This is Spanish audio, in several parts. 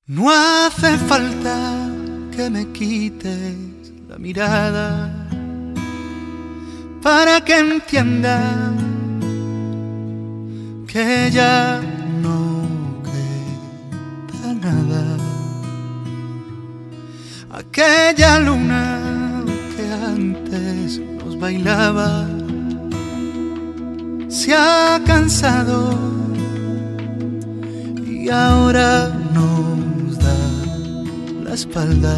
No hace falta que me quites la mirada para que entienda que ya no queda nada. Aquella luna que antes nos bailaba se ha cansado y ahora nos da la espalda.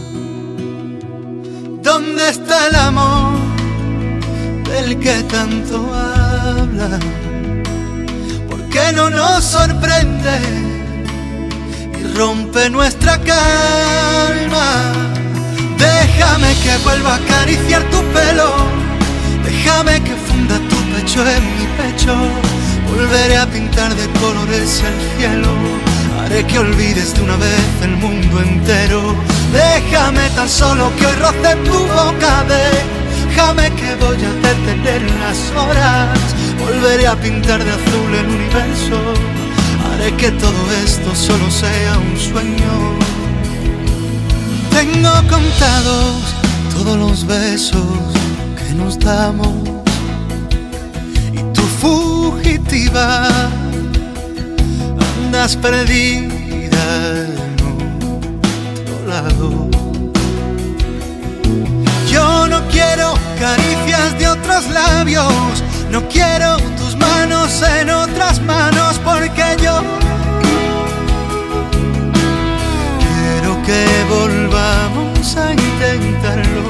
¿Dónde está el amor del que tanto habla? ¿Por qué no nos sorprende y rompe nuestra calma? Déjame que vuelva a acariciar tu pelo, déjame que funda tu pecho en mi pecho. Volveré a pintar de colores el cielo, haré que olvides de una vez el mundo entero. Déjame tan solo que hoy roce tu boca, déjame que voy a detener las horas. Volveré a pintar de azul el universo, haré que todo esto solo sea un sueño. Tengo contados todos los besos que nos damos y tú fugitiva andas perdida en otro lado. Yo no quiero caricias de otros labios, no quiero tus manos en otras manos, porque yo quiero que volvamos a intentarlo.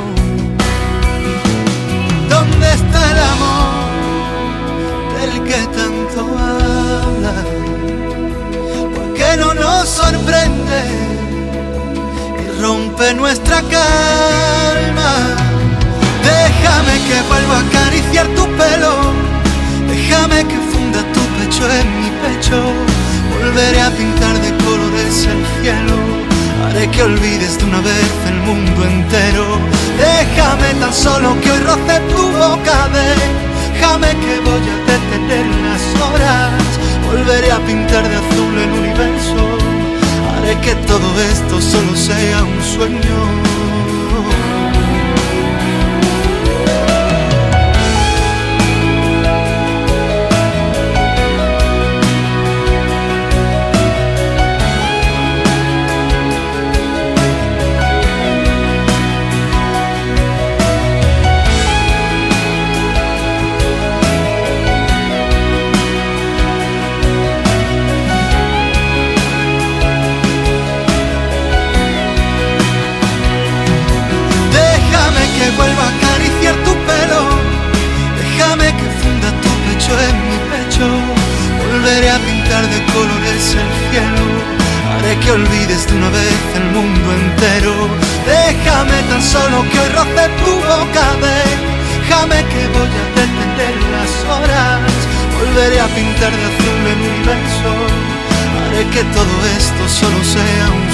¿Dónde está el amor del que tanto habla? ¿Por qué no nos sorprende y rompe nuestra calma? Déjame que vuelva a acariciar tu pelo, déjame que funda tu pecho en mi pecho. Volveré a pintar de colores el cielo, haré que olvides de una vez el mundo entero. Déjame tan solo que hoy roce tu boca, déjame que voy a detener las horas. Volveré a pintar de azul el universo, haré que todo esto solo sea un sueño. Que vuelva a acariciar tu pelo, déjame que funda tu pecho en mi pecho. Volveré a pintar de colores el cielo, haré que olvides de una vez el mundo entero. Déjame tan solo que hoy roce tu boca, déjame que voy a detener las horas. Volveré a pintar de azul el universo, haré que todo esto solo sea un